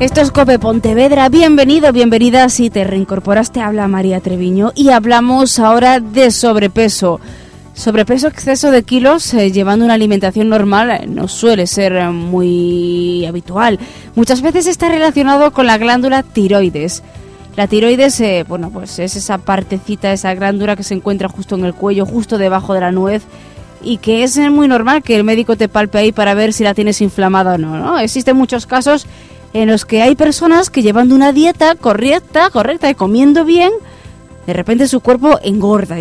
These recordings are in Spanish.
Esto es COPE Pontevedra, bienvenido, bienvenida. Si te reincorporaste, habla María Treviño y hablamos ahora de sobrepeso. Sobrepeso, exceso de kilos, llevando una alimentación normal, no suele ser muy habitual. Muchas veces está relacionado con la glándula tiroides. La tiroides, pues es esa partecita, esa glándula que se encuentra justo en el cuello, justo debajo de la nuez, y que es muy normal que el médico te palpe ahí para ver si la tienes inflamada o no, ¿no? Existen muchos casos en los que hay personas que llevando una dieta correcta y comiendo bien, de repente su cuerpo engorda.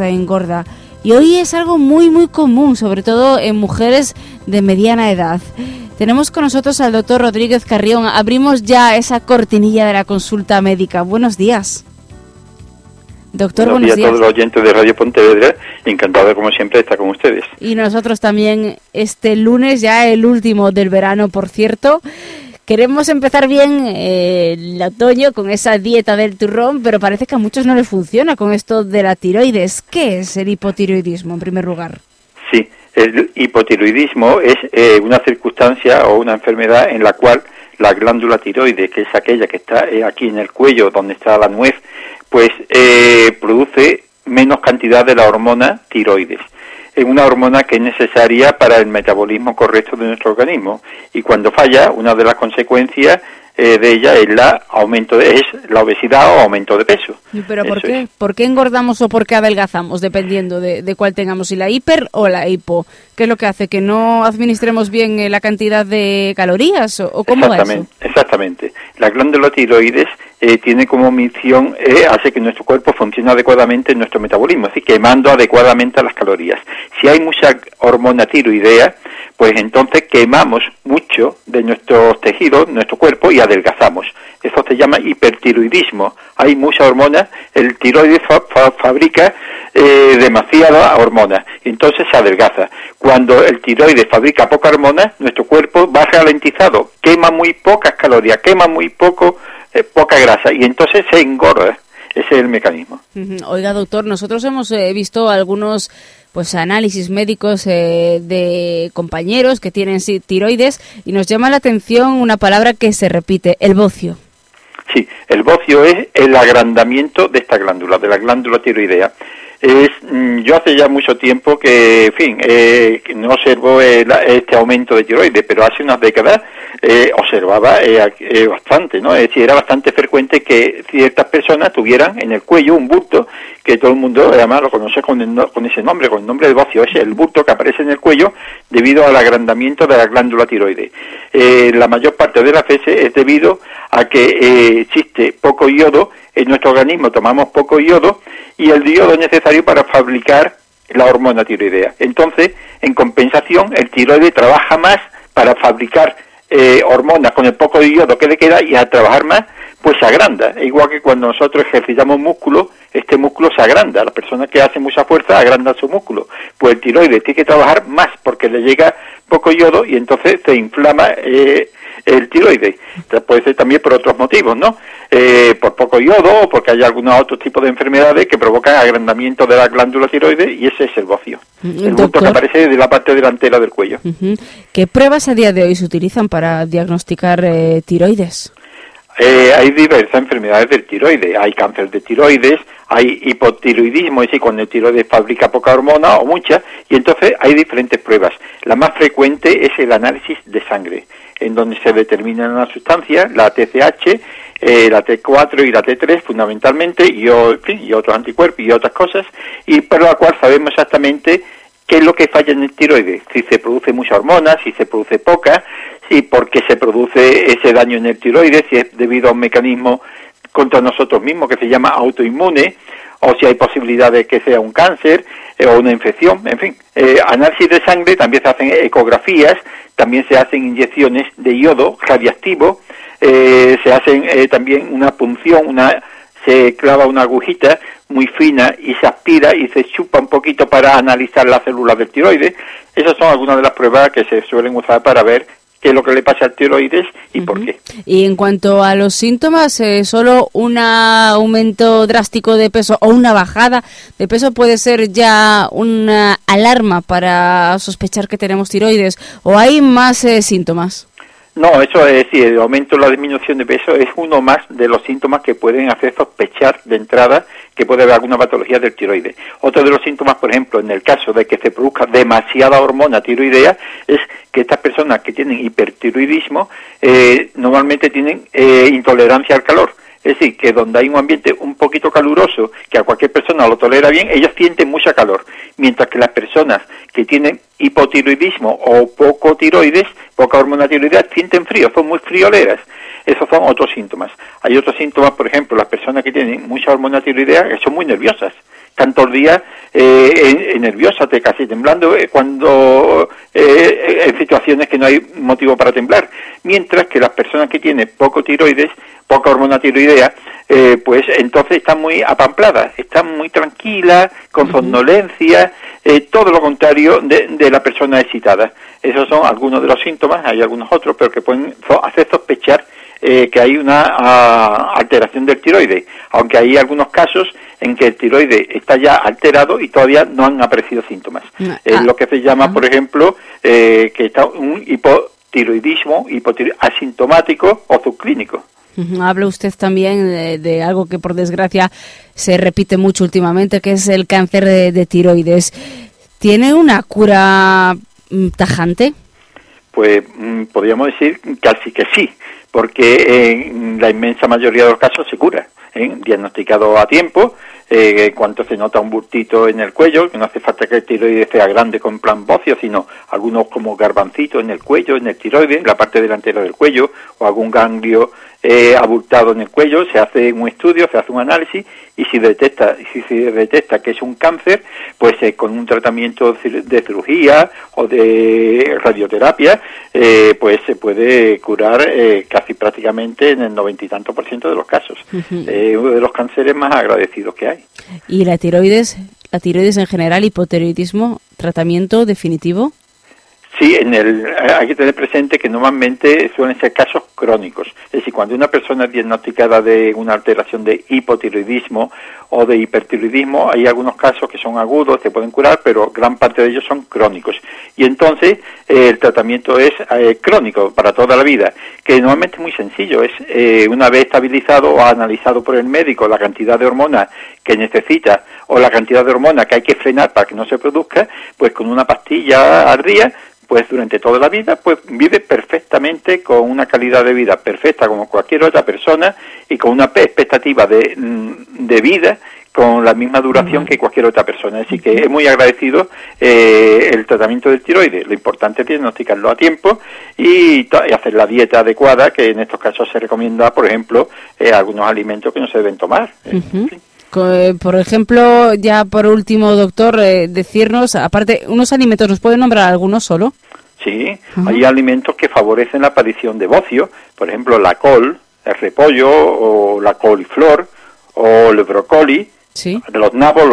Y hoy es algo muy muy común, sobre todo en mujeres de mediana edad. Tenemos con nosotros al doctor Rodríguez Carrión. Abrimos ya esa cortinilla de la consulta médica. Buenos días. Doctor, buenos días. A todos los oyentes de Radio Pontevedra, encantado como siempre de estar con ustedes. Y nosotros también este lunes, ya el último del verano, por cierto. Queremos empezar bien el otoño con esa dieta del turrón, pero parece que a muchos no les funciona con esto de la tiroides. ¿Qué es el hipotiroidismo, en primer lugar? Sí, el hipotiroidismo es una circunstancia o una enfermedad en la cual la glándula tiroides, que es aquella que está aquí en el cuello, donde está la nuez, pues produce menos cantidad de la hormona tiroides. Es una hormona que es necesaria para el metabolismo correcto de nuestro organismo, y cuando falla, una de las consecuencias de ella es la obesidad o aumento de peso. ¿Pero por qué? Es. ¿Por qué engordamos o por qué adelgazamos? Dependiendo de cuál tengamos, si la hiper o la hipo. ¿Qué es lo que hace? ¿Que no administremos bien la cantidad de calorías? ¿O cómo va eso? Exactamente. La glándula tiroides tiene como misión, hace que nuestro cuerpo funcione adecuadamente en nuestro metabolismo, así quemando adecuadamente las calorías. Si hay mucha hormona tiroidea, pues entonces quemamos mucho de nuestros tejidos, nuestro cuerpo, y adelgazamos. Eso se llama hipertiroidismo. Hay mucha hormona, el tiroides fabrica demasiada hormona, entonces se adelgaza. Cuando el tiroides fabrica poca hormona, nuestro cuerpo va ralentizado, quema muy pocas calorías, quema muy poca grasa, y entonces se engorda. Ese es el mecanismo. Oiga, doctor, nosotros hemos visto algunos análisis médicos de compañeros que tienen tiroides, y nos llama la atención una palabra que se repite, el bocio. Sí, el bocio es el agrandamiento de esta glándula, de la glándula tiroidea. Yo hace ya mucho tiempo que, no observo este aumento de tiroides, pero hace unas décadas observaba bastante, ¿no? Es decir, era bastante frecuente que ciertas personas tuvieran en el cuello un bulto, que todo el mundo además lo conoce con ese nombre, con el nombre de bocio. Es el bulto que aparece en el cuello debido al agrandamiento de la glándula tiroides. La mayor parte de las veces es debido a que existe poco yodo en nuestro organismo, tomamos poco yodo, y el yodo es necesario para fabricar la hormona tiroidea. Entonces, en compensación, el tiroides trabaja más para fabricar hormonas con el poco yodo que le queda, y al trabajar más, pues se agranda. Igual que cuando nosotros ejercitamos músculo, este músculo se agranda. La persona que hace mucha fuerza agranda su músculo. Pues el tiroides tiene que trabajar más porque le llega poco yodo, y entonces se inflama el tiroides. Puede ser también por otros motivos, ¿no? Por poco yodo, o porque hay algunos otros tipos de enfermedades que provocan agrandamiento de la glándula tiroides, y ese es el bocio. El bulto que aparece de la parte delantera del cuello. ¿Qué pruebas a día de hoy se utilizan para diagnosticar tiroides? Hay diversas enfermedades del tiroides. Hay cáncer de tiroides, hay hipotiroidismo, es decir, cuando el tiroides fabrica poca hormona o mucha, y entonces hay diferentes pruebas. La más frecuente es el análisis de sangre, en donde se determinan una sustancia, la TSH, la T4 y la T3 fundamentalmente, y otros anticuerpos y otras cosas, y por la cual sabemos exactamente qué es lo que falla en el tiroides, si se produce mucha hormona, si se produce poca, si por qué se produce ese daño en el tiroides, si es debido a un mecanismo contra nosotros mismos que se llama autoinmune, o si hay posibilidad de que sea un cáncer o una infección, en fin. Análisis de sangre, también se hacen ecografías, también se hacen inyecciones de yodo radiactivo, se hacen también una punción, se clava una agujita muy fina y se aspira y se chupa un poquito para analizar las células del tiroides. Esas son algunas de las pruebas que se suelen usar para ver qué es lo que le pasa al tiroides y por qué. Y en cuanto a los síntomas, ¿solo un aumento drástico de peso o una bajada de peso puede ser ya una alarma para sospechar que tenemos tiroides, o hay más síntomas? No, eso es decir, el aumento o la disminución de peso es uno más de los síntomas que pueden hacer sospechar de entrada que puede haber alguna patología del tiroides. Otro de los síntomas, por ejemplo, en el caso de que se produzca demasiada hormona tiroidea, es que estas personas que tienen hipertiroidismo normalmente tienen intolerancia al calor. Es decir, que donde hay un ambiente un poquito caluroso, que a cualquier persona lo tolera bien, ellos sienten mucha calor. Mientras que las personas que tienen hipotiroidismo o poco tiroides, poca hormona tiroidea, sienten frío, son muy frioleras. Esos son otros síntomas. Hay otros síntomas, por ejemplo, las personas que tienen mucha hormona tiroidea, que son muy nerviosas. Están todo el día nerviosas, casi temblando, cuando en situaciones que no hay motivo para temblar. Mientras que las personas que tienen poco tiroides, poca hormona tiroidea, pues entonces están muy apampladas, están muy tranquilas, con somnolencia, todo lo contrario de la persona excitada. Esos son algunos de los síntomas, hay algunos otros, pero que pueden hacer sospechar que hay una alteración del tiroides, aunque hay algunos casos en que el tiroides está ya alterado y todavía no han aparecido síntomas. Es lo que se llama, por ejemplo, que está un hipotiroidismo asintomático o subclínico. Habla usted también de algo que por desgracia se repite mucho últimamente, que es el cáncer de tiroides. ¿Tiene una cura tajante? Pues podríamos decir casi que sí, porque en la inmensa mayoría de los casos se cura, diagnosticado a tiempo. Cuando se nota un bultito en el cuello, que no hace falta que el tiroides sea grande con plan bocio, sino algunos como garbancitos en el cuello, en el tiroides, en la parte delantera del cuello, o algún ganglio abultado en el cuello, se hace un estudio, se hace un análisis, y si se detecta que es un cáncer, pues con un tratamiento de cirugía o de radioterapia, pues se puede curar casi prácticamente en el 90 y tanto % de los casos. Uno de los cánceres más agradecidos que hay. ¿Y la tiroides en general, hipotiroidismo, tratamiento definitivo? Sí, hay que tener presente que normalmente suelen ser casos crónicos. Es decir, cuando una persona es diagnosticada de una alteración de hipotiroidismo o de hipertiroidismo, hay algunos casos que son agudos, se pueden curar, pero gran parte de ellos son crónicos. Y entonces el tratamiento es crónico para toda la vida, que normalmente es muy sencillo. Es una vez estabilizado o analizado por el médico la cantidad de hormonas que necesita o la cantidad de hormonas que hay que frenar para que no se produzca, pues con una pastilla al día, pues durante toda la vida, pues vive perfectamente, con una calidad de vida perfecta como cualquier otra persona y con una expectativa de vida con la misma duración que cualquier otra persona. Así que es muy agradecido el tratamiento del tiroides. Lo importante es diagnosticarlo a tiempo y hacer la dieta adecuada, que en estos casos se recomienda, por ejemplo, algunos alimentos que no se deben tomar. Por ejemplo, ya por último, doctor, decirnos, aparte, unos alimentos, ¿nos puede nombrar algunos solo? Sí, hay alimentos que favorecen la aparición de bocio, por ejemplo, la col, el repollo o la coliflor o el brócoli, ¿sí? Los nabos,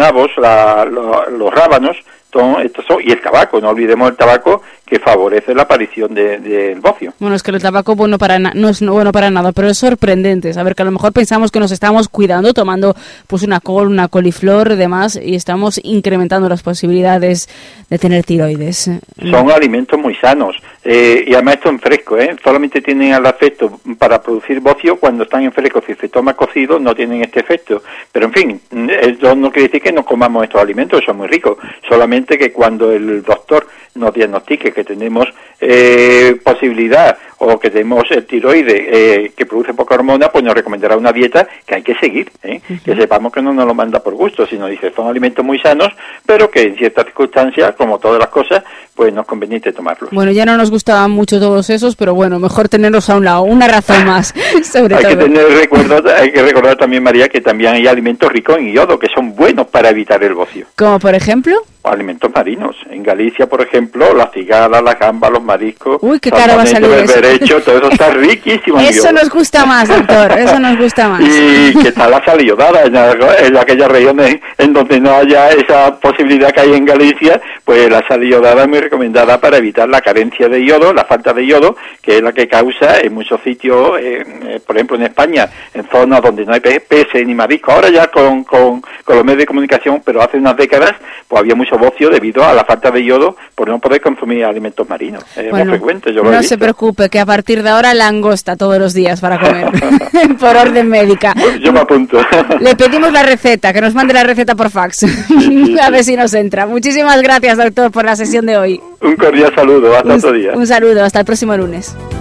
los rábanos, y el tabaco. No olvidemos el tabaco, que favorece la aparición del bocio. Bueno, es que el tabaco no es bueno para nada, pero es sorprendente saber que a lo mejor pensamos que nos estamos cuidando tomando pues una col, una coliflor y demás, y estamos incrementando las posibilidades de tener tiroides. Son alimentos muy sanos, y además esto en fresco, solamente tienen el efecto para producir bocio cuando están en fresco. Si se toma cocido no tienen este efecto, pero en fin, eso no quiere decir que no comamos estos alimentos, son muy ricos, solamente que cuando el doctor nos diagnostique que tenemos posibilidad o que tenemos el tiroides que produce poca hormona, pues nos recomendará una dieta que hay que seguir, que sepamos que no nos lo manda por gusto, sino dice, son alimentos muy sanos, pero que en ciertas circunstancias, como todas las cosas, pues no es conveniente tomarlos. Bueno, ya no nos gustaban mucho todos esos, pero bueno, mejor tenerlos a un lado, una razón más, sobre todo. Hay que recordar también, María, que también hay alimentos ricos en yodo, que son buenos para evitar el bocio. ¿Como por ejemplo? Alimentos marinos. En Galicia, por ejemplo, la cigala, la gamba, los mariscos. Uy, qué caro va a salir eso. Berberecho, todo eso está riquísimo. Eso nos gusta más, doctor, eso nos gusta más. Y que está la sal iodada en aquellas regiones en donde no haya esa posibilidad que hay en Galicia, pues la sal iodada es muy recomendada para evitar la carencia de yodo, la falta de yodo, que es la que causa en muchos sitios, por ejemplo en España, en zonas donde no hay peces ni mariscos. Ahora ya con los medios de comunicación, pero hace unas décadas, pues había mucho bocio debido a la falta de yodo por no poder consumir alimentos marinos. Es muy frecuente, yo lo he visto. No se preocupe, que a partir de ahora langosta todos los días para comer, por orden médica. Yo me apunto. Le pedimos la receta, que nos mande la receta por fax, a ver si nos entra. Muchísimas gracias, doctor, por la sesión de hoy. Un cordial saludo, hasta otro día. Un saludo, hasta el próximo lunes.